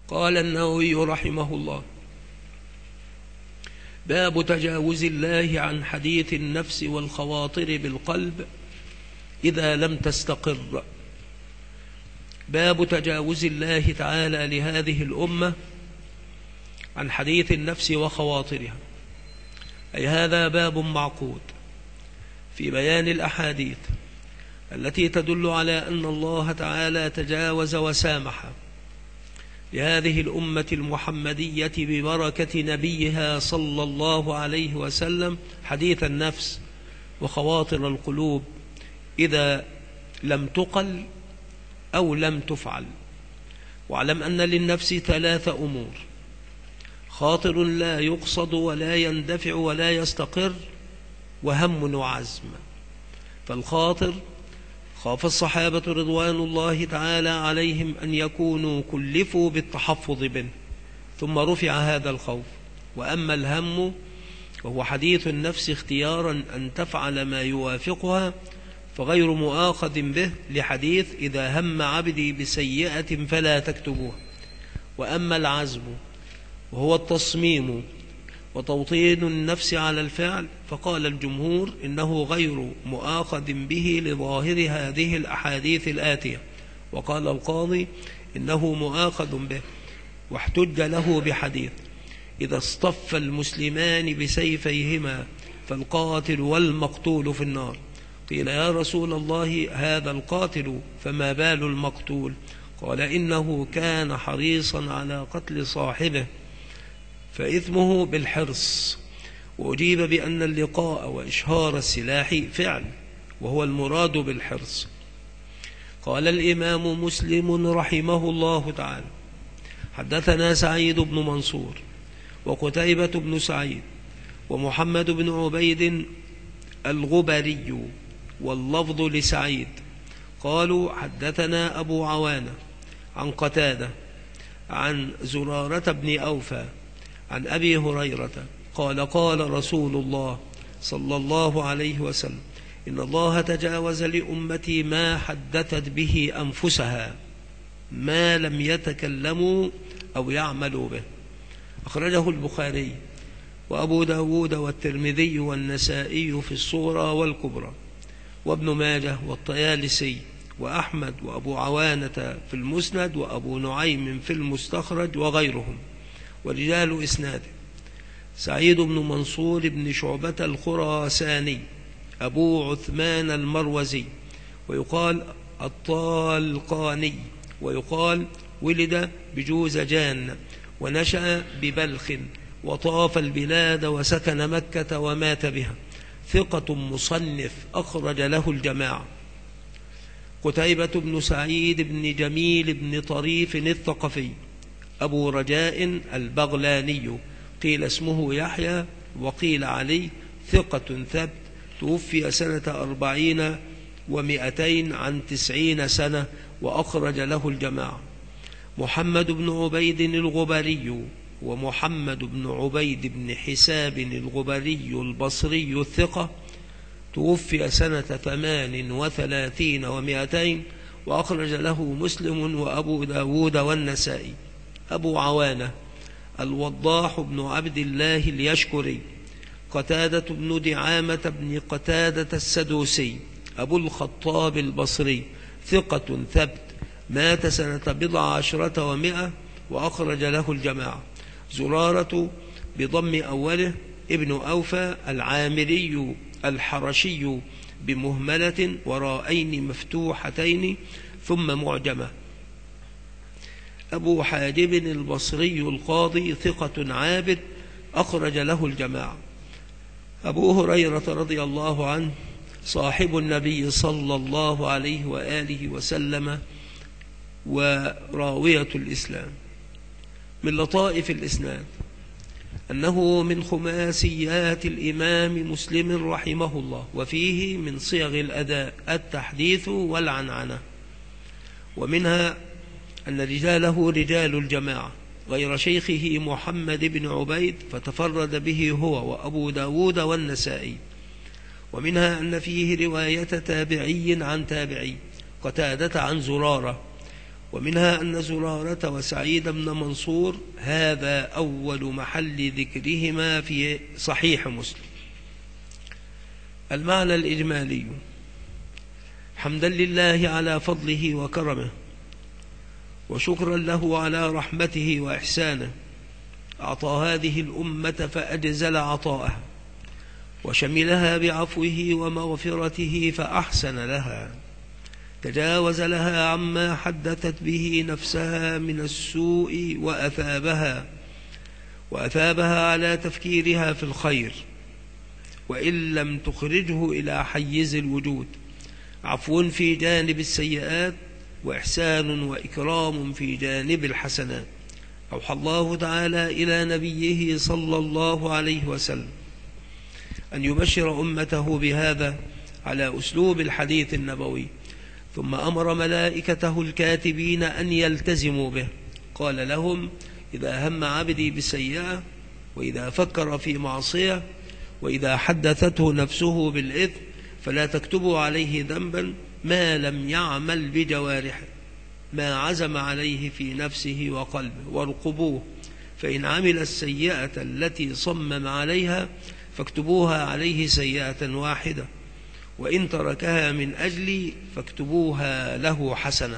قال النووي رحمه الله: باب تجاوز الله عن حديث النفس والخواطر بالقلب إذا لم تستقر. باب تجاوز الله تعالى لهذه الأمة عن حديث النفس وخواطرها، أي هذا باب معقود في بيان الأحاديث التي تدل على أن الله تعالى تجاوز وسامح لهذه الأمة المحمدية ببركة نبيها صلى الله عليه وسلم حديث النفس وخواطر القلوب إذا لم تقل أو لم تفعل. واعلم أن للنفس 3 أمور: خاطر لا يقصد ولا يندفع ولا يستقر، وهم وعزم. فالخاطر خاف الصحابة رضوان الله تعالى عليهم أن يكونوا كلفوا بالتحفظ به، ثم رفع هذا الخوف. وأما الهم وهو حديث النفس اختيارا أن تفعل ما يوافقها، فغير مؤاخذ به لحديث إذا هم عبدي بسيئة فلا تكتبوها. وأما العزم وهو التصميم وتوطين النفس على الفعل، فقال الجمهور إنه غير مؤاخذ به لظاهر هذه الأحاديث الآتية. وقال القاضي إنه مؤاخذ به، واحتج له بحديث: إذا اصطف المسلمان بسيفيهما فالقاتل والمقتول في النار. قيل: يا رسول الله، هذا القاتل فما بال المقتول؟ قال: إنه كان حريصا على قتل صاحبه فإثمه بالحرص. وأجيب بأن اللقاء وإشهار السلاح فعل، وهو المراد بالحرص. قال الإمام مسلم رحمه الله تعالى: حدثنا سعيد بن منصور وقتيبة بن سعيد ومحمد بن عبيد الغبري، واللفظ لسعيد. قالوا: حدثنا أبو عوانة عن قتادة عن زرارة بن أوفى عن أبي هريرة قال: قال رسول الله صلى الله عليه وسلم: إن الله تجاوز لأمتي ما حدثت به أنفسها ما لم يتكلموا أو يعملوا به. أخرجه البخاري وأبو داود والترمذي والنسائي في الصغرى والكبرى، وابن ماجه والطيالسي وأحمد وأبو عوانة في المسند وأبو نعيم في المستخرج وغيرهم. ورجال إسناده: سعيد بن منصور بن شعبة الخراساني أبو عثمان المروزي، ويقال الطالقاني، ويقال ولد بجوزجان ونشأ ببلخ، وطاف البلاد وسكن مكة ومات بها. ثقة مصنف أخرج له الجماعة. قتيبة بن سعيد بن جميل بن طريف الثقفي أبو رجاء البغلاني، قيل اسمه يحيى وقيل علي، ثقة ثبت، توفي سنة 40 و200 عن 90 سنة، وأخرج له الجماعة. محمد بن عبيد الغبري ومحمد بن عبيد بن حساب الغبري البصري الثقة، توفي سنة 38 و200، وأخرج له مسلم وأبو داود والنسائي. أبو عوانة الوضاح بن عبد الله اليشكري، قتادة بن دعامة بن قتادة السدوسي أبو الخطاب البصري، ثقة ثبت، مات سنة 17 و100، وأخرج له الجماعة. زرارة بضم أوله ابن أوفى العامري الحرشي بمهملة وراءين مفتوحتين ثم معجمة. أبو حاجب البصري القاضي، ثقة عابد، أخرج له الجماعة. أبو هريرة رضي الله عنه صاحب النبي صلى الله عليه وآله وسلم وراوية الإسلام. من لطائف الإسناد أنه من خماسيات الإمام مسلم رحمه الله، وفيه من صيغ الأداء التحديث والعنعنة. ومنها أن رجاله رجال الجماعة غير شيخه محمد بن عبيد، فتفرد به هو وأبو داود والنسائي. ومنها أن فيه رواية تابعي عن تابعي، قتادة عن زرارة، ومنها أن زرارة وسعيد بن منصور هذا أول محل ذكرهما في صحيح مسلم. المعنى الإجمالي: حمدا لله على فضله وكرمه، وشكرا له على رحمته وإحسانه، أعطى هذه الأمة فأجزل عطاءها، وشملها بعفوه ومغفرته فأحسن لها، تجاوز لها عما حدثت به نفسها من السوء وأثابها على تفكيرها في الخير، وإن لم تخرجه إلى حيز الوجود، عفو في جانب السيئات، وإحسان وإكرام في جانب الحسنات. أوحى الله تعالى إلى نبيه صلى الله عليه وسلم أن يبشر أمته بهذا على أسلوب الحديث النبوي، ثم أمر ملائكته الكاتبين أن يلتزموا به. قال لهم: إذا هم عبدي بسيئة، وإذا فكر في معصية، وإذا حدثته نفسه بالإثم، فلا تكتبوا عليه ذنبا ما لم يعمل بجوارحه ما عزم عليه في نفسه وقلبه، وارقبوه، فإن عمل السيئة التي صمم عليها فاكتبوها عليه سيئة واحدة، وإن تركها من أجلي فاكتبوها له حسنة.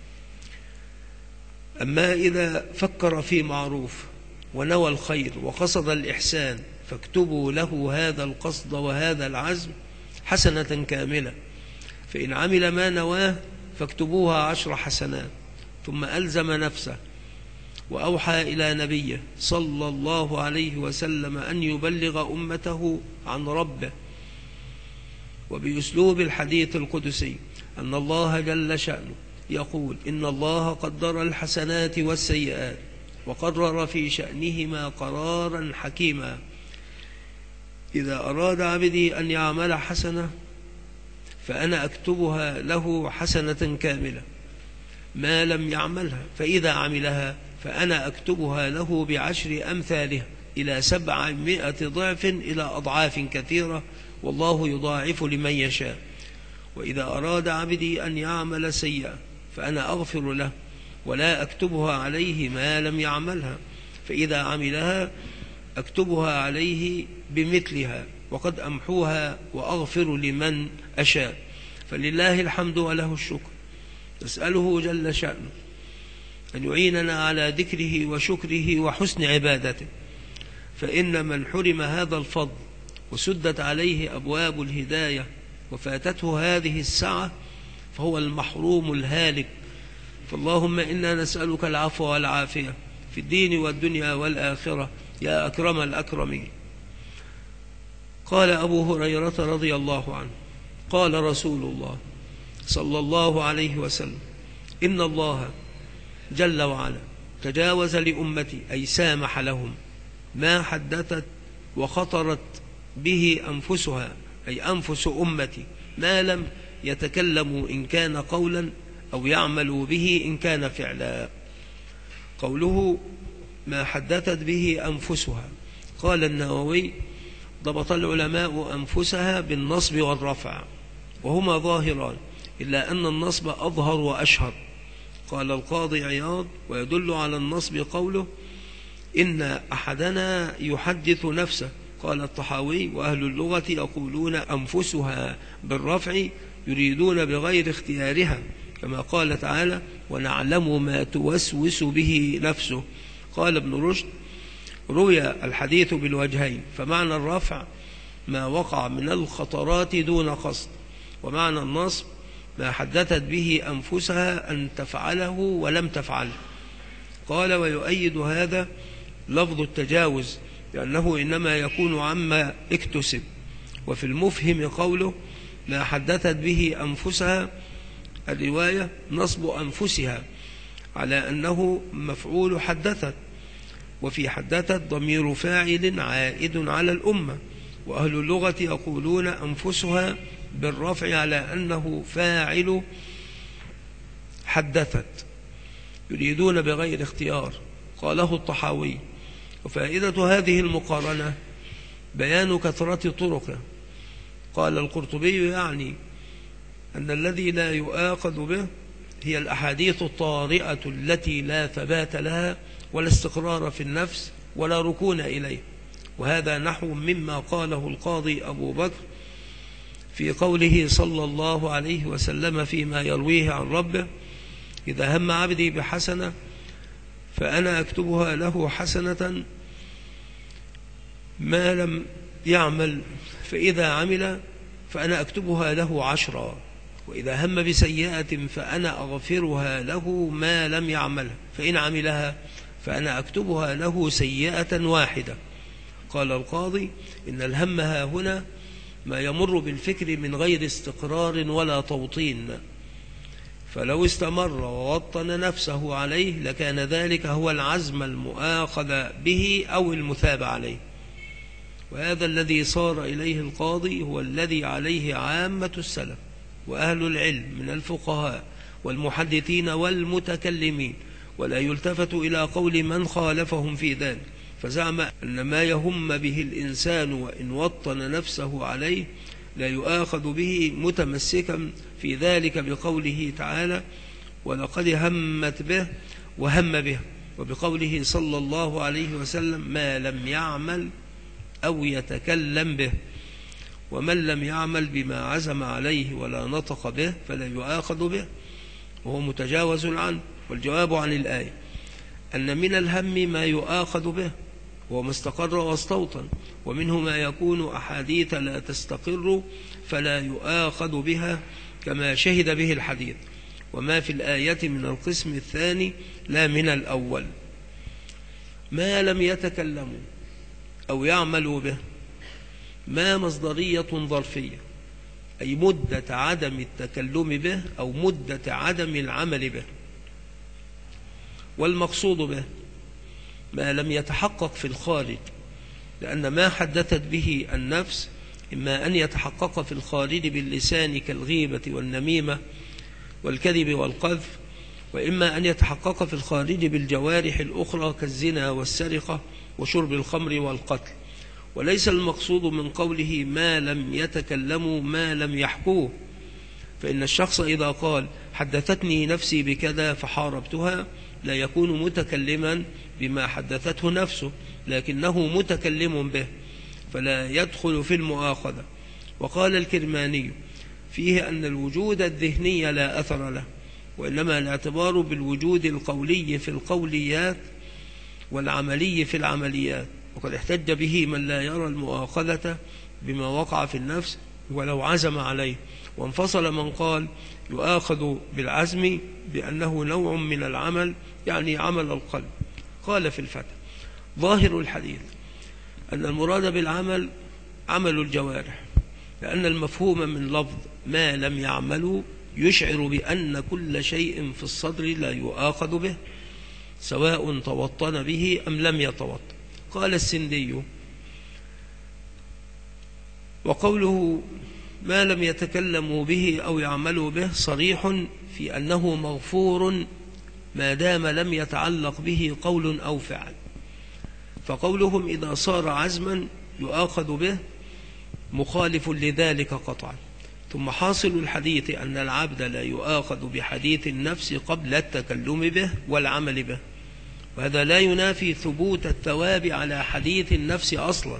أما إذا فكر في معروف ونوى الخير وقصد الإحسان فاكتبوا له هذا القصد وهذا العزم حسنة كاملة، فإن عمل ما نواه فاكتبوها 10 حسنات. ثم ألزم نفسه وأوحى إلى نبيه صلى الله عليه وسلم أن يبلغ أمته عن ربه، وبأسلوب الحديث القدسي، أن الله جل شأنه يقول: إن الله قدر الحسنات والسيئات، وقرر في شأنهما قرارا حكيما. إذا أراد عبدي أن يعمل حسنة فأنا أكتبها له حسنة كاملة ما لم يعملها، فإذا عملها فأنا أكتبها له ب10 أمثالها إلى 700 ضعف إلى أضعاف كثيرة، والله يضاعف لمن يشاء. وإذا أراد عبدي أن يعمل سيئة فأنا أغفر له ولا أكتبها عليه ما لم يعملها، فإذا عملها أكتبها عليه بمثلها، وقد أمحوها وأغفر لمن أشاء. فلله الحمد وله الشكر. نسأله جل شأنه أن يعيننا على ذكره وشكره وحسن عبادته، فإن من حرم هذا الفضل وسدت عليه أبواب الهداية وفاتته هذه السعة فهو المحروم الهالك. فاللهم إنا نسألك العفو والعافية في الدين والدنيا والآخرة يا أكرم الأكرمين. قال أبو هريرة رضي الله عنه: قال رسول الله صلى الله عليه وسلم: إن الله جل وعلا تجاوز لأمتي، أي سامح لهم، ما حدثت وخطرت به أنفسها، أي أنفس أمتي، ما لم يتكلموا إن كان قولا أو يعملوا به إن كان فعلا. قوله ما حدثت به أنفسها، قال النووي: ضبط العلماء أنفسها بالنصب والرفع، وهما ظاهران، إلا أن النصب أظهر وأشهر. قال القاضي عياض: ويدل على النصب قوله: إن أحدنا يحدث نفسه. قال الطحاوي: وأهل اللغة يقولون أنفسها بالرفع، يريدون بغير اختيارها، كما قال تعالى: ونعلم ما توسوس به نفسه. قال ابن رشد: روي الحديث بالوجهين، فمعنى الرفع ما وقع من الخطرات دون قصد، ومعنى النصب ما حدثت به أنفسها أن تفعله ولم تفعله. قال: ويؤيد هذا لفظ التجاوز، لأنه إنما يكون عما اكتسب. وفي المفهم قوله ما حدثت به أنفسها، الرواية نصب أنفسها على أنه مفعول حدثت، وفي حدثت ضمير فاعل عائد على الأمة. وأهل اللغة يقولون أنفسها بالرفع على أنه فاعل حدثت، يريدون بغير اختيار. قاله الطحاوي: وفائدة هذه المقارنة بيان كثرة طرقه. قال القرطبي: يعني أن الذي لا يؤاخذ به هي الأحاديث الطارئة التي لا ثبات لها ولا استقرار في النفس ولا ركون إليه. وهذا نحو مما قاله القاضي أبو بكر في قوله صلى الله عليه وسلم فيما يرويه عن ربه: إذا هم عبدي بحسنة فأنا أكتبها له حسنة ما لم يعمل، فإذا عمل فأنا أكتبها له 10، وإذا هم بسيئة فأنا أغفرها له ما لم يعملها، فإن عملها فأنا أكتبها له سيئة واحدة. قال القاضي: إن الهم ها هنا ما يمر بالفكر من غير استقرار ولا توطين، فلو استمر ووطن نفسه عليه لكان ذلك هو العزم المؤاخذ به أو المثاب عليه. وهذا الذي صار إليه القاضي هو الذي عليه عامة السلف وأهل العلم من الفقهاء والمحدثين والمتكلمين، ولا يلتفت إلى قول من خالفهم في ذلك، فزعم أن ما يهم به الإنسان وإن وطن نفسه عليه لا يؤاخذ به، متمسكا في ذلك بقوله تعالى: ولقد همت به وهم به، وبقوله صلى الله عليه وسلم: ما لم يعمل أو يتكلم به. ومن لم يعمل بما عزم عليه ولا نطق به فلا يؤاخذ به، وهو متجاوز عنه. والجواب عن الآية أن من الهم ما يؤاخذ به وما استقر واستوطن، ومنه ما يكون أحاديث لا تستقر فلا يؤاخذ بها كما شهد به الحديث، وما في الآية من القسم الثاني لا من الأول. ما لم يتكلموا أو يعملوا به ما مصدرية ظرفية، أي مدة عدم التكلم به أو مدة عدم العمل به. والمقصود به ما لم يتحقق في الخارج، لأن ما حدثت به النفس إما أن يتحقق في الخارج باللسان كالغيبة والنميمة والكذب والقذف، وإما أن يتحقق في الخارج بالجوارح الأخرى كالزنا والسرقة وشرب الخمر والقتل. وليس المقصود من قوله ما لم يتكلموا ما لم يحكوه، فإن الشخص إذا قال حدثتني نفسي بكذا فحاربتها لا يكون متكلما بما حدثته نفسه، لكنه متكلم به فلا يدخل في المؤاخذة. وقال الكرماني فيه أن الوجود الذهني لا أثر له، وإنما الاعتبار بالوجود القولي في القوليات والعملي في العمليات. وقد احتج به من لا يرى المؤاخذة بما وقع في النفس ولو عزم عليه، وانفصل من قال يؤاخذ بالعزم بأنه نوع من العمل، يعني عمل القلب. قال في الفتح: ظاهر الحديث أن المراد بالعمل عمل الجوارح، لأن المفهوم من لفظ ما لم يعملوا يشعر بأن كل شيء في الصدر لا يؤاخذ به سواء توطن به أم لم يتوطن. قال السندي: وقوله ما لم يتكلموا به أو يعملوا به صريح في أنه مغفور ما دام لم يتعلق به قول أو فعل، فقولهم إذا صار عزما يؤاخذ به مخالف لذلك قطعا. ثم حاصل الحديث أن العبد لا يؤاخذ بحديث النفس قبل التكلم به والعمل به، وهذا لا ينافي ثبوت الثواب على حديث النفس أصلا.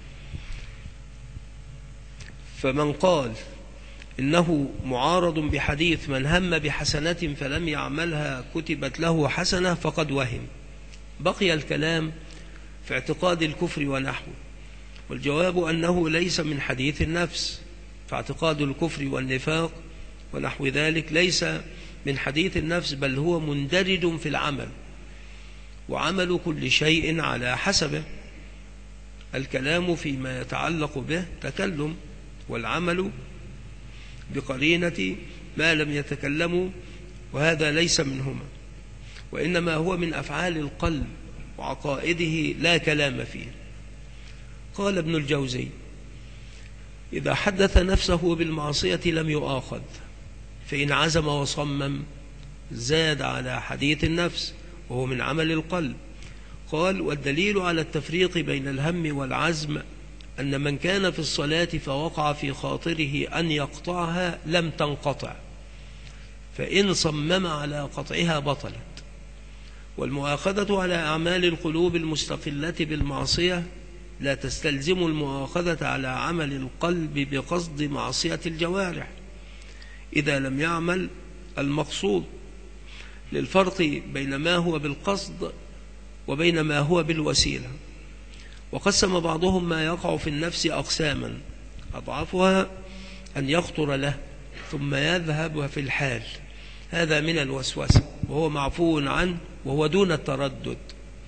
فمن قال إنه معارض بحديث من هم بحسنة فلم يعملها كتبت له حسنة فقد وهم. بقي الكلام في اعتقاد الكفر ونحوه، والجواب أنه ليس من حديث النفس، فاعتقاد الكفر والنفاق ونحو ذلك ليس من حديث النفس، بل هو مندرج في العمل، وعمل كل شيء على حسبه. الكلام فيما يتعلق به تكلم، والعمل بقرينة ما لم يتكلموا، وهذا ليس منهما، وإنما هو من أفعال القلب وعقائده لا كلام فيه. قال ابن الجوزي: إذا حدث نفسه بالمعصية لم يؤاخذ، فإن عزم وصمم زاد على حديث النفس وهو من عمل القلب. قال: والدليل على التفريق بين الهم والعزم أن من كان في الصلاة فوقع في خاطره أن يقطعها لم تنقطع، فإن صمم على قطعها بطلت. والمؤاخذة على أعمال القلوب المستقلة بالمعصية لا تستلزم المؤاخذة على عمل القلب بقصد معصية الجوارح إذا لم يعمل المقصود، للفرق بين ما هو بالقصد وبين ما هو بالوسيلة. وقسم بعضهم ما يقع في النفس أقساما، أضعفها أن يخطر له ثم يذهب في الحال، هذا من الوسوسة وهو معفو عنه وهو دون التردد.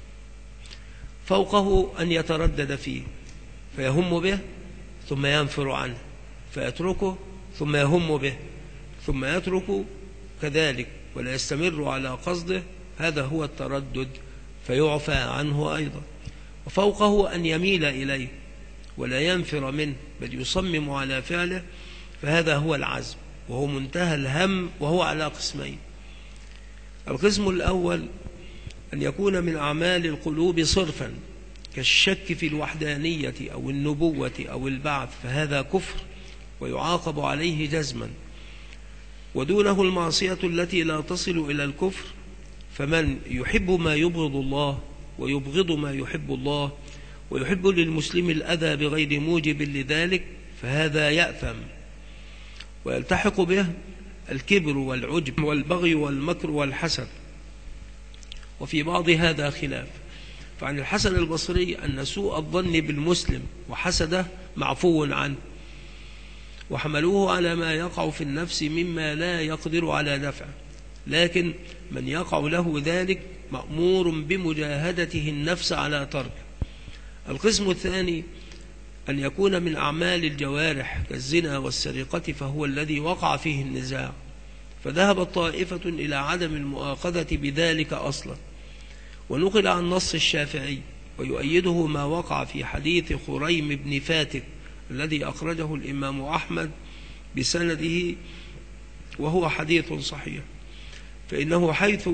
فوقه أن يتردد فيه فيهم به ثم ينفر عنه فيتركه ثم يهم به ثم يترك كذلك ولا يستمر على قصده، هذا هو التردد فيعفى عنه أيضا. وفوقه أن يميل إليه ولا ينفر منه بل يصمم على فعله، فهذا هو العزم وهو منتهى الهم، وهو على قسمين. القسم الأول أن يكون من أعمال القلوب صرفا كالشك في الوحدانية أو النبوة أو البعث، فهذا كفر ويعاقب عليه جزما. ودونه المعصية التي لا تصل إلى الكفر، فمن يحب ما يبغض الله ويبغض ما يحب الله ويحب للمسلم الأذى بغير موجب لذلك، فهذا يأثم ويلتحق به الكبر والعجب والبغي والمكر والحسد. وفي بعض هذا خلاف، فعن الحسن البصري أن سوء الظن بالمسلم وحسده معفو عنه، وحملوه على ما يقع في النفس مما لا يقدر على دفعه، لكن من يقع له ذلك مأمور بمجاهدته النفس على تركه. القسم الثاني أن يكون من أعمال الجوارح كالزنا والسرقة، فهو الذي وقع فيه النزاع، فذهبت طائفة إلى عدم المؤاخذة بذلك أصلا. ونقل عن نص الشافعي ويؤيده ما وقع في حديث خريم بن فاتك الذي أخرجه الإمام أحمد بسنده وهو حديث صحيح، فإنه حيث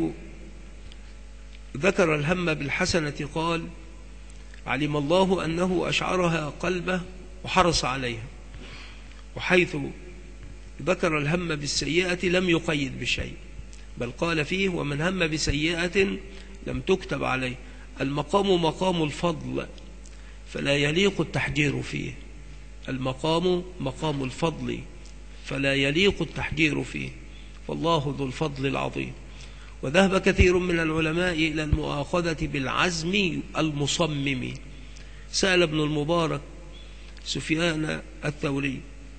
ذكر الهم بالحسنة قال: علم الله أنه أشعرها قلبه وحرص عليها. وحيث ذكر الهم بالسيئة لم يقيد بشيء، بل قال فيه: ومن هم بسيئة لم تكتب عليه. المقام مقام الفضل فلا يليق التحجير فيه، المقام مقام الفضل فلا يليق التحجير فيه، فالله ذو الفضل العظيم. وذهب كثير من العلماء إلى المؤاخذة بالعزم المصمم. سأل ابن المبارك سفيان الثوري: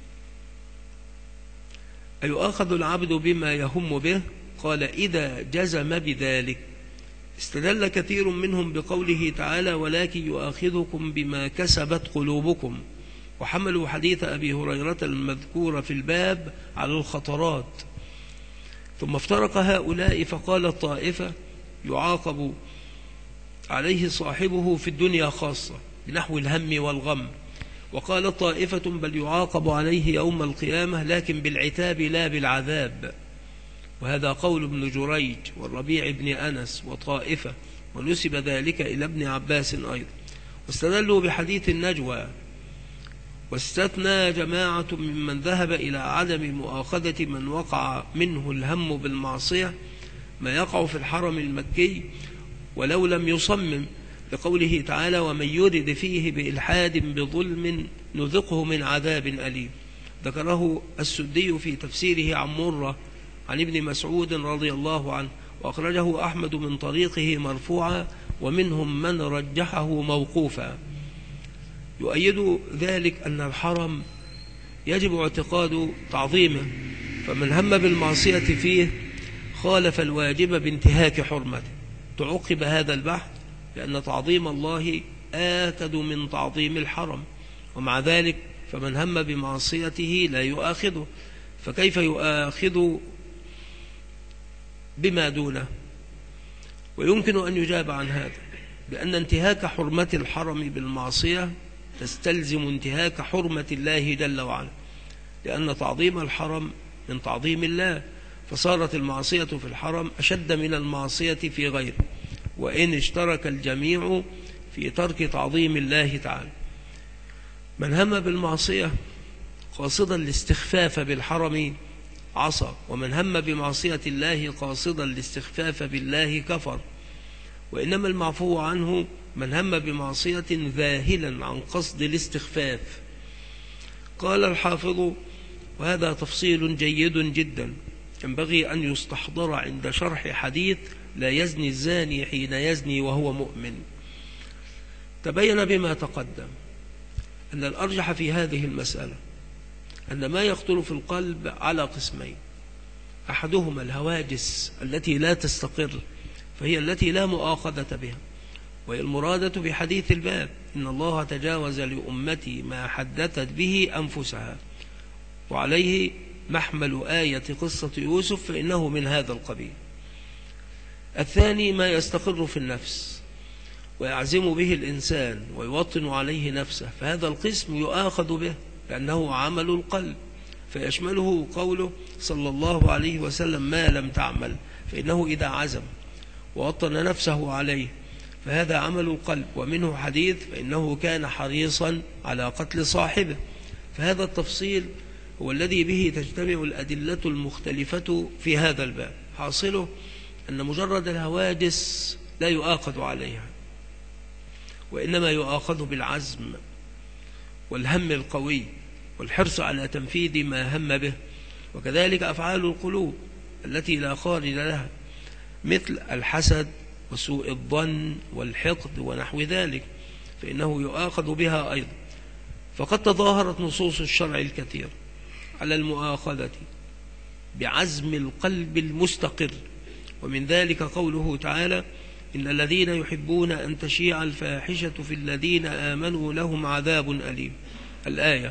أيؤاخذ العبد بما يهم به؟ قال: إذا جزم بذلك. استدل كثير منهم بقوله تعالى: ولكن يؤاخذكم بما كسبت قلوبكم، وحملوا حديث أبي هريرة المذكور في الباب على الخطرات. ثم افترق هؤلاء فقال الطائفة: يعاقب عليه صاحبه في الدنيا خاصة بنحو الهم والغم. وقال الطائفة: بل يعاقب عليه يوم القيامة لكن بالعتاب لا بالعذاب. وهذا قول ابن جريج والربيع بن أنس وطائفة، ونسب ذلك إلى ابن عباس أيضا. واستدلوا بحديث النجوى. واستثنى جماعة ممن ذهب إلى عدم مؤاخذة من وقع منه الهم بالمعصية ما يقع في الحرم المكي ولو لم يصمم، لقوله تعالى: ومن يرد فيه بإلحاد بظلم نذقه من عذاب أليم. ذكره السدي في تفسيره عن مرة عن ابن مسعود رضي الله عنه، وأخرجه أحمد من طريقه مرفوعا، ومنهم من رجحه موقوفا. يؤيد ذلك أن الحرم يجب اعتقاد تعظيمه، فمن هم بالمعصية فيه خالف الواجب بانتهاك حرمته. تعقب هذا البحث لأن تعظيم الله آكد من تعظيم الحرم، ومع ذلك فمن هم بمعصيته لا يؤاخذه، فكيف يؤاخذ بما دونه؟ ويمكن أن يجاب عن هذا بأن انتهاك حرمة الحرم بالمعصية تستلزم انتهاك حرمة الله جل وعلا، لأن تعظيم الحرم من تعظيم الله، فصارت المعصية في الحرم أشد من المعصية في غيره، وإن اشترك الجميع في ترك تعظيم الله تعالى. من هم بالمعصية قاصدا الاستخفاف بالحرم عصى، ومن هم بمعصية الله قاصدا الاستخفاف بالله كفر. وإنما المعفو عنه من هم بمعصية ذاهلا عن قصد الاستخفاف. قال الحافظ: وهذا تفصيل جيد جدا ينبغي أن يستحضر عند شرح حديث لا يزني الزاني حين يزني وهو مؤمن. تبين بما تقدم أن الأرجح في هذه المسألة أن ما يخطر في القلب على قسمين: أحدهما الهواجس التي لا تستقر، فهي التي لا مؤاخذة بها، وهي المرادة بحديث الباب: إن الله تجاوز لأمتي ما حدثت به أنفسها، وعليه محمل آية قصة يوسف، فإنه من هذا القبيل. الثاني ما يستقر في النفس ويعزم به الإنسان ويوطن عليه نفسه، فهذا القسم يؤاخذ به لأنه عمل القلب، فيشمله قوله صلى الله عليه وسلم: ما لم تعمل، فإنه إذا عزم ووطن نفسه عليه فهذا عمل القلب. ومنه حديث: فإنه كان حريصا على قتل صاحبه. فهذا التفصيل هو الذي به تجتمع الأدلة المختلفة في هذا الباب. حاصله أن مجرد الهواجس لا يؤاخذ عليها، وإنما يؤاخذ بالعزم والهم القوي والحرص على تنفيذ ما هم به. وكذلك أفعال القلوب التي لا خارج لها، مثل الحسد وسوء الظن والحقد ونحو ذلك، فإنه يؤاخذ بها أيضا. فقد تظاهرت نصوص الشرع الكثير على المؤاخذة بعزم القلب المستقر، ومن ذلك قوله تعالى: إن الذين يحبون أن تشيع الفاحشة في الذين آمنوا لهم عذاب أليم، الآية.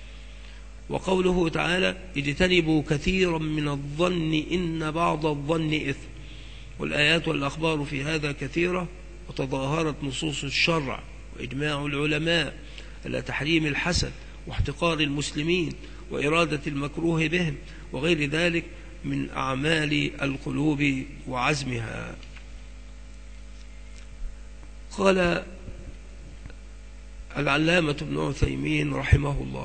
وقوله تعالى: اجتنبوا كثيرا من الظن إن بعض الظن إثم. والآيات والأخبار في هذا كثيرة، وتظاهرت نصوص الشرع وإجماع العلماء على تحريم الحسد واحتقار المسلمين وإرادة المكروه بهم وغير ذلك من أعمال القلوب وعزمها. قال العلامة ابن عثيمين رحمه الله: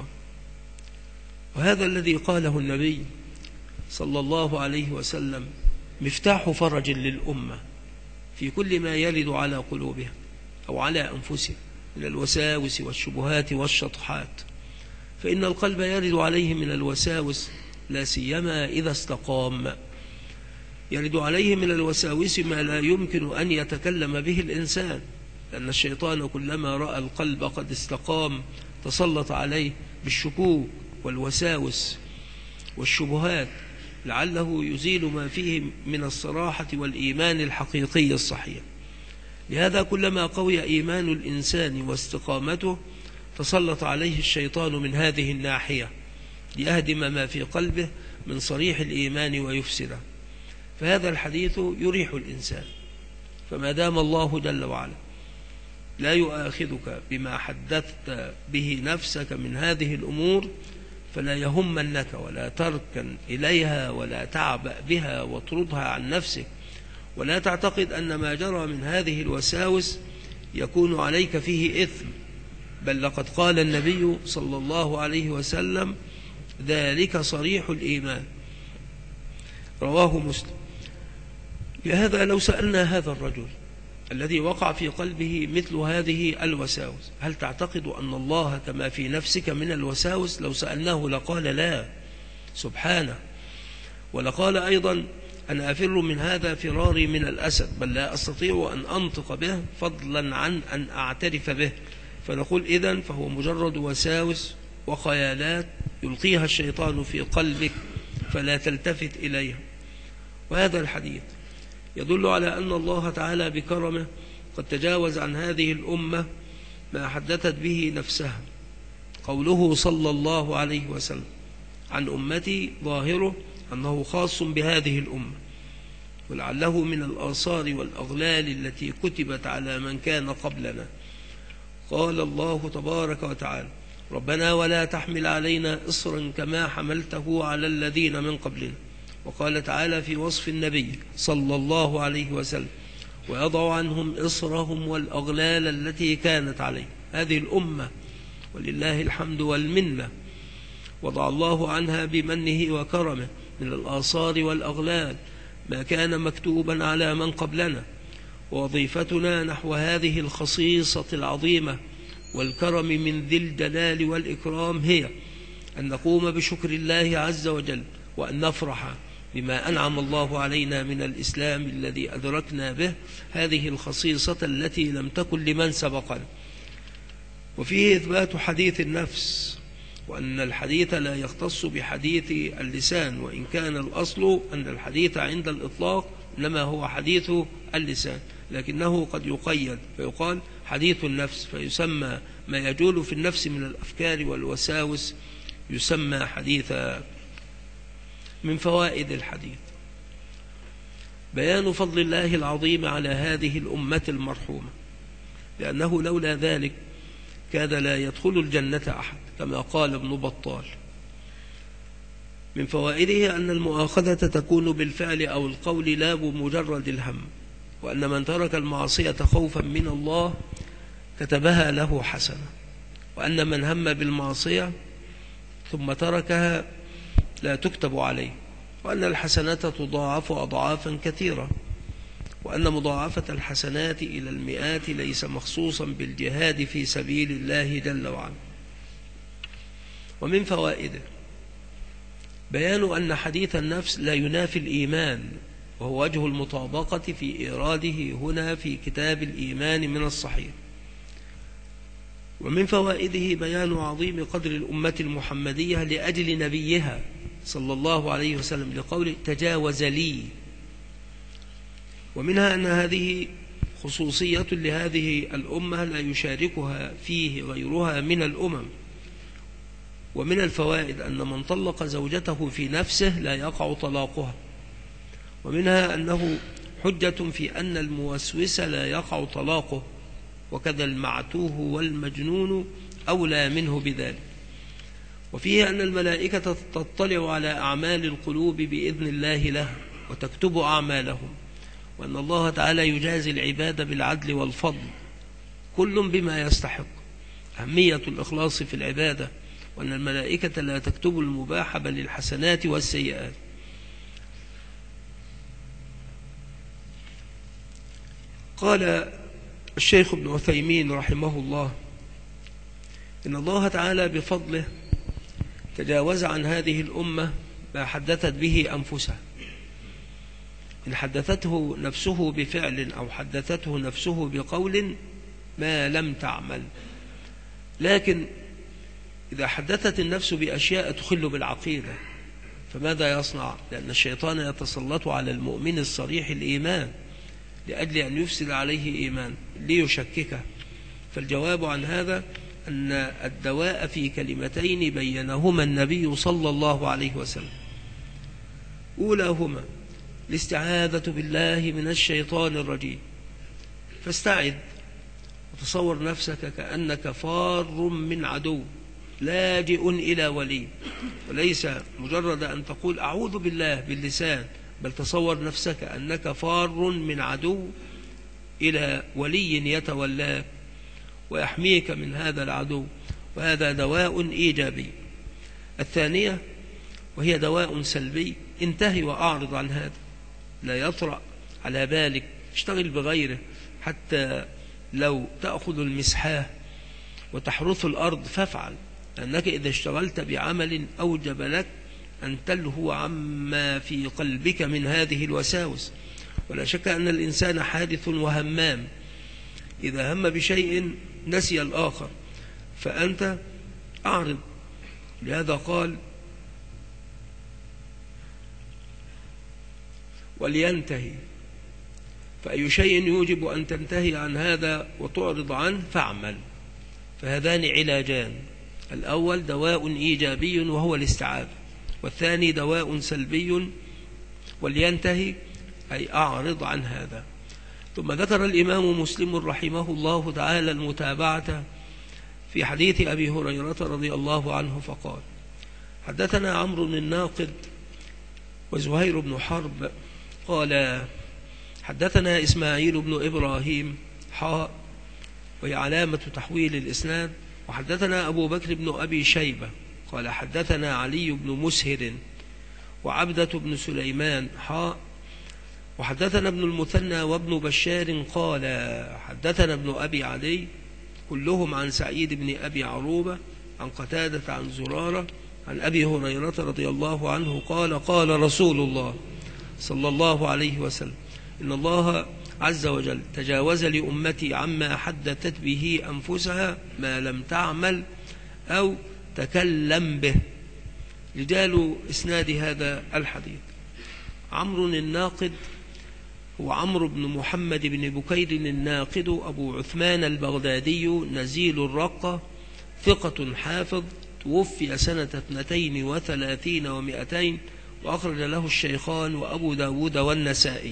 وهذا الذي قاله النبي صلى الله عليه وسلم مفتاح فرج للأمة في كل ما يرد على قلوبها أو على أنفسها من الوساوس والشبهات والشطحات. فإن القلب يرد عليه من الوساوس لا سيما إذا استقام. يرد عليه من الوساوس ما لا يمكن أن يتكلم به الإنسان، لأن الشيطان كلما رأى القلب قد استقام تسلط عليه بالشكوك والوساوس والشبهات، لعله يزيل ما فيه من الصراحة والإيمان الحقيقي الصحيح. لهذا كلما قوي إيمان الإنسان واستقامته تسلط عليه الشيطان من هذه الناحية ليهدم ما في قلبه من صريح الإيمان ويفسده. فهذا الحديث يريح الإنسان، فما دام الله جل وعلا لا يؤاخذك بما حدثت به نفسك من هذه الأمور فلا يهمنك ولا تركن إليها ولا تعبأ بها واطردها عن نفسك، ولا تعتقد أن ما جرى من هذه الوساوس يكون عليك فيه إثم، بل لقد قال النبي صلى الله عليه وسلم: ذلك صريح الإيمان، رواه مسلم. لهذا لو سألنا هذا الرجل الذي وقع في قلبه مثل هذه الوساوس: هل تعتقد أن الله كما في نفسك من الوساوس؟ لو سألناه لقال: لا سبحانه. ولقال أيضا: أنا أفر من هذا فراري من الأسد، بل لا أستطيع أن أنطق به فضلا عن أن أعترف به. فنقول إذن فهو مجرد وساوس وخيالات يلقيها الشيطان في قلبك فلا تلتفت إليها. وهذا الحديث يدل على أن الله تعالى بكرمه قد تجاوز عن هذه الأمة ما حدثت به نفسها. قوله صلى الله عليه وسلم عن أمتي ظاهره أنه خاص بهذه الأمة، ولعله من الآثار والأغلال التي كتبت على من كان قبلنا. قال الله تبارك وتعالى: ربنا ولا تحمل علينا إصرا كما حملته على الذين من قبلنا. وقال تعالى في وصف النبي صلى الله عليه وسلم: ويضع عنهم إصرهم والأغلال التي كانت عليه. هذه الأمة ولله الحمد والمنة وضع الله عنها بمنه وكرمه من الآثار والأغلال ما كان مكتوبا على من قبلنا. ووظيفتنا نحو هذه الخصيصة العظيمة والكرم من ذي الجلال والإكرام هي أن نقوم بشكر الله عز وجل، وأن نفرح بما أنعم الله علينا من الإسلام الذي أدركنا به هذه الخصيصة التي لم تكن لمن سبقنا. وفيه إثبات حديث النفس، وأن الحديث لا يختص بحديث اللسان، وإن كان الأصل أن الحديث عند الإطلاق إنما هو حديث اللسان، لكنه قد يقيد فيقال حديث النفس، فيسمى ما يجول في النفس من الأفكار والوساوس يسمى حديثا. من فوائد الحديث بيان فضل الله العظيم على هذه الأمة المرحومة، لأنه لولا ذلك كاد لا يدخل الجنة أحد كما قال ابن بطال. من فوائده أن المؤاخذة تكون بالفعل أو القول لا بمجرد الهم، وأن من ترك المعصية خوفا من الله كتبها له حسنة، وأن من هم بالمعصية ثم تركها لا تكتب عليه، وأن الحسنات تضاعف أضعافا كثيرة، وأن مضاعفة الحسنات إلى المئات ليس مخصوصا بالجهاد في سبيل الله جل وعلا. ومن فوائده بيان أن حديث النفس لا ينافي الإيمان، وهو وجه المطابقة في إيراده هنا في كتاب الإيمان من الصحيح. ومن فوائده بيان عظيم قدر الأمة المحمدية لأجل نبيها صلى الله عليه وسلم لقوله تجاوز لي. ومنها أن هذه خصوصية لهذه الأمة لا يشاركها فيه غيرها من الأمم. ومن الفوائد أن من طلق زوجته في نفسه لا يقع طلاقها. ومنها أنه حجة في أن الموسوس لا يقع طلاقه، وكذا المعتوه والمجنون أولى منه بذلك. وفيه أن الملائكة تطلع على أعمال القلوب بإذن الله له وتكتب أعمالهم، وأن الله تعالى يجازي العباد بالعدل والفضل كل بما يستحق، أهمية الإخلاص في العبادة، وأن الملائكة لا تكتب المباح بل الحسنات والسيئات. قال الشيخ ابن عثيمين رحمه الله إن الله تعالى بفضله تجاوز عن هذه الأمة ما حدثت به أنفسها، إن حدثته نفسه بفعل أو حدثته نفسه بقول ما لم تعمل. لكن إذا حدثت النفس بأشياء تخل بالعقيدة فماذا يصنع؟ لأن الشيطان يتسلط على المؤمن الصريح الإيمان لأجل أن يفسد عليه إيمان ليشككه. فالجواب عن هذا أن الدواء في كلمتين بينهما النبي صلى الله عليه وسلم. أولاهما الاستعاذة بالله من الشيطان الرجيم، فاستعذ وتصور نفسك كأنك فار من عدو لاجئ إلى ولي، وليس مجرد أن تقول أعوذ بالله باللسان، بل تصور نفسك أنك فار من عدو إلى ولي يتولاك ويحميك من هذا العدو، وهذا دواء إيجابي. الثانية وهي دواء سلبي، انتهي وأعرض عن هذا، لا يطرأ على بالك، اشتغل بغيره. حتى لو تأخذ المسحاه وتحرث الأرض فافعل، لأنك إذا اشتغلت بعمل أوجب لك أن تلهو عما في قلبك من هذه الوساوس. ولا شك أن الإنسان حادث وهمام، إذا هم بشيء نسي الآخر، فأنت أعرض. لهذا قال ولينتهي، فأي شيء يوجب أن تنتهي عن هذا وتعرض عنه فاعمل. فهذان علاجان، الأول دواء إيجابي وهو الاستعاذة، والثاني دواء سلبي ولينتهي أي أعرض عن هذا. ثم ذكر الإمام مسلم رحمه الله تعالى المتابعة في حديث أبي هريرة رضي الله عنه فقال حدثنا عمرو الناقد وزهير بن حرب قال حدثنا إسماعيل بن إبراهيم وهي علامة تحويل الإسناد، وحدثنا أبو بكر بن أبي شيبة قال حدثنا علي بن مسهر وعبدة بن سليمان وحدثنا ابن المثنى وابن بشار قال حدثنا ابن أبي عدي كلهم عن سعيد بن أبي عروبة عن قتادة عن زرارة عن أبي هريرة رضي الله عنه قال قال رسول الله صلى الله عليه وسلم إن الله عز وجل تجاوز لأمتي عما حدثت به أنفسها ما لم تعمل أو تكلم به. رجال إسناد هذا الحديث: عمرو الناقد هو عمرو بن محمد بن بكير الناقد أبو عثمان البغدادي نزيل الرقة، ثقة حافظ، توفي سنة 32 و200 وأخرج له الشيخان وأبو داود والنسائي.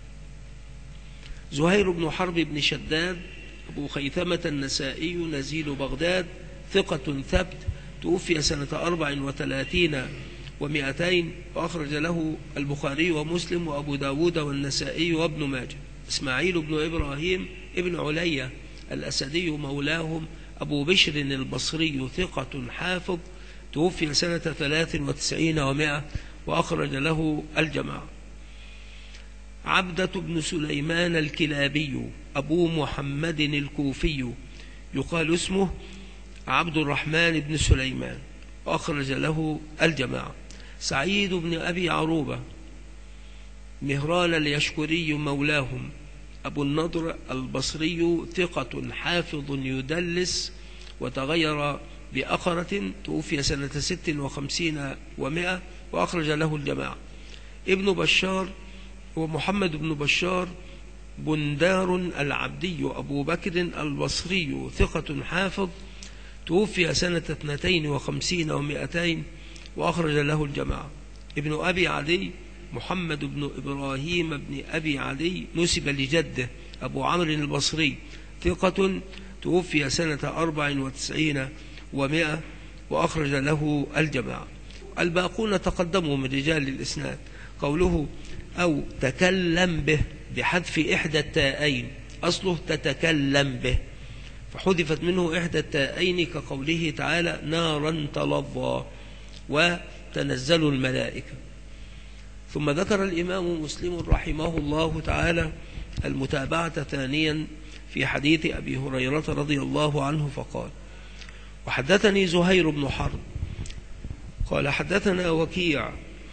زهير بن حرب بن شداد أبو خيثمة النسائي نزيل بغداد، ثقة ثبت، توفي سنة 34 و200 وأخرج له البخاري ومسلم وأبو داود والنسائي وابن ماجه. إسماعيل بن إبراهيم ابن علية الأسدي مولاهم أبو بشر البصري، ثقة حافظ، توفي سنة 93 و100 وأخرج له الجماعة. عبدة بن سليمان الكلابي أبو محمد الكوفي، يقال اسمه عبد الرحمن بن سليمان، وأخرج له الجماعة. سعيد بن أبي عروبة مهران اليشكري مولاهم أبو النضر البصري، ثقة حافظ يدلس وتغير بأخرة، توفي سنة 56 و100 وأخرج له الجماعة. ابن بشار ومحمد بن بشار بندار العبدي أبو بكر البصري، ثقة حافظ، توفي سنة 52 و200 وأخرج له الجماعة. ابن أبي عدي محمد بن إبراهيم بن أبي عدي نسب لجده أبو عمرو البصري، ثقة، توفي سنة 94 و100 وأخرج له الجماعة. الباقون تقدموا من رجال الإسناد. قوله أو تكلم به بحذف إحدى التاءين، أصله تتكلم به، فحذفت منه إحدى التاءين كقوله تعالى نارا تلظى وتنزل الملائكة. ثم ذكر الإمام مسلم رحمه الله تعالى المتابعة ثانيا في حديث أبي هريرة رضي الله عنه فقال: وحدثني زهير بن حرب قال حدثنا وكيع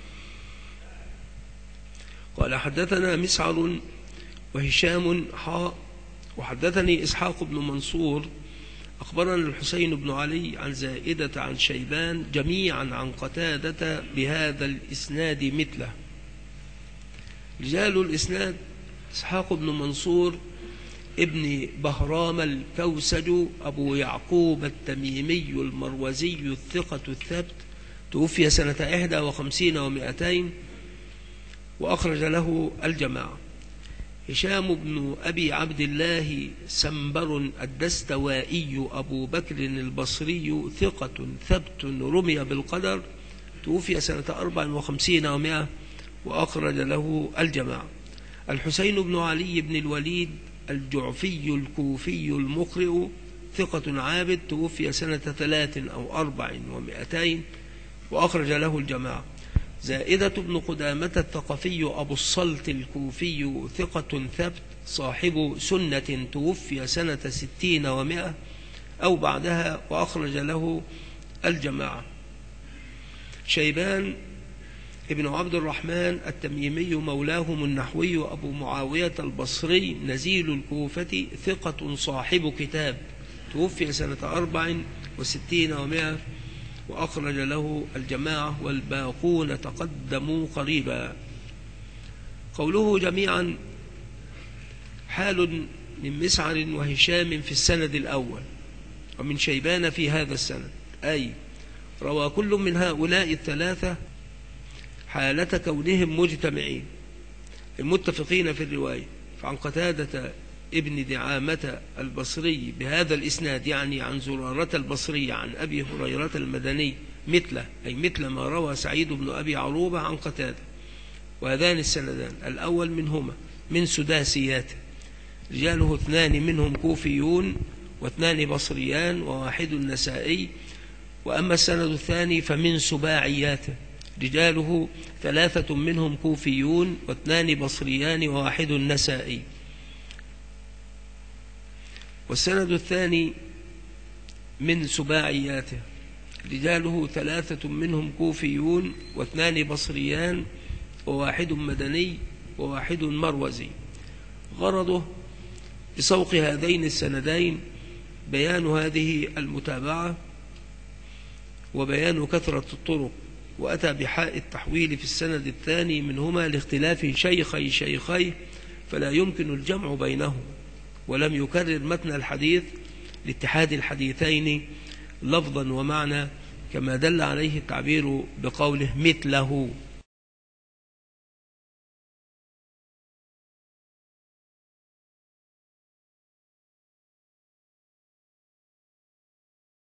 قال حدثنا مسعر وهشام وحدثني إسحاق بن منصور أخبرنا الحسين بن علي عن زائدة عن شيبان جميعا عن قتادة بهذا الإسناد مثله. رجال الإسناد: إسحاق بن منصور ابن بهرام الكوسج أبو يعقوب التميمي المروزي، الثقة الثبت، توفي سنة 51 و200 وأخرج له الجماعة. هشام بن أبي عبد الله سنبر الدستوائي أبو بكر البصري، ثقة ثبت، رمي بالقدر، توفي سنة 54 و100 وأخرج له الجماعة. الحسين بن علي بن الوليد الجعفي الكوفي المقرئ، ثقة عابد، توفي سنة 3 أو 4 و200 وأخرج له الجماعة. زائدة بن قدامة الثقفي أبو الصلت الكوفي، ثقة ثبت، صاحب سنة، توفي سنة 60 و100 أو بعدها وأخرج له الجماعة. شيبان ابن عبد الرحمن التميمي مولاهم النحوي أبو معاوية البصري نزيل الكوفة، ثقة صاحب كتاب، توفي سنة 64 و100 وأخرج له الجماعة والباقون تقدموا قريبا. قوله جميعا حال من مسعر وهشام في السند الأول ومن شيبان في هذا السند، أي روى كل من هؤلاء الثلاثة حالة كونهم مجتمعين المتفقين في الرواية. فعن قتادة ابن دعامة البصري بهذا الإسناد، يعني عن زرارة البصري عن أبي هريرة المدني، مثله، أي مثل ما روى سعيد بن أبي عروبة عن قتادة. وهذان السندان الأول منهما من سداسيات، رجاله 2 منهم كوفيون و2 بصريان و1 نسائي. وأما السند الثاني فمن سباعياته، رجاله 3 منهم كوفيون و2 بصريان و1 نسائي. والسند الثاني من سباعياته رجاله 3 منهم كوفيون و2 بصريان و1 مدني و1 مروزي. غرضه بسوق هذين السندين بيان هذه المتابعة وبيان كثرة الطرق، وأتى بحاء التحويل في السند الثاني منهما لاختلاف شيخي فلا يمكن الجمع بينهم، ولم يكرر متن الحديث لاتحاد الحديثين لفظا ومعنى كما دل عليه التعبير بقوله مثله.